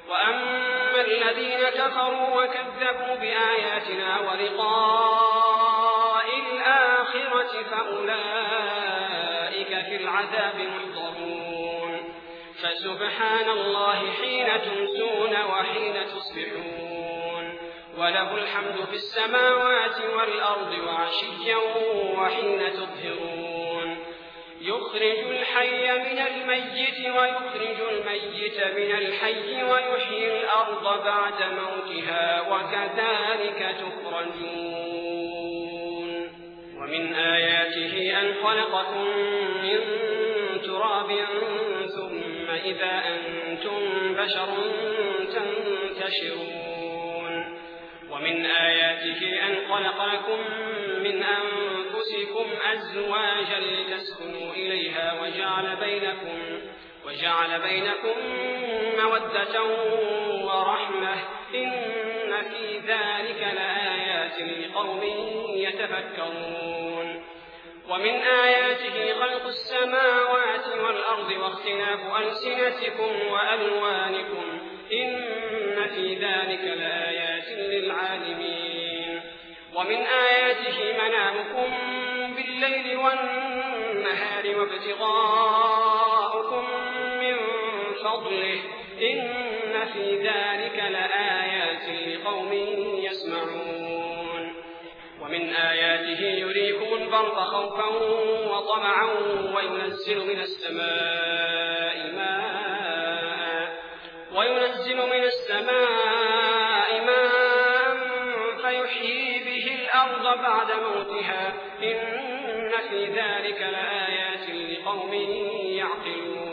وأما الذين كفروا وكذبوا بآياتنا ولقاء الآخرة فأولئك في العذاب محضرون فسبحان الله حين تمسون وحين تصبحون وله الحمد في السماوات والأرض وعشيا وحين تظهرون يخرج الحي من الميت ويخرج الميت من الحي ويحيي الأرض بعد موتها وكذلك تخرجون ومن آياته أن خلقكم من تراب ثم إذا أنتم بشر تنتشرون ومن آياته أن خلق لكم من أنفسكم أزواجا لتسكنوا إليها وجعل بينكم مودة ورحمة إن في ذلك لآيات لقوم يتفكرون ومن آياته خلق السماوات والأرض واختلاف ألسنتكم وألوانكم إن في ذلك لآيات للعالمين ومن آياته منامكم بالليل والنهار وابتغاؤكم من فضله إن في ذلك لآيات لقوم يسمعون ومن آياته يريكم البرق خوفا وطمعا وينزل من السماء ماء فيحيي به الأرض بعد موتها إن في ذلك لآيات لقوم يعقلون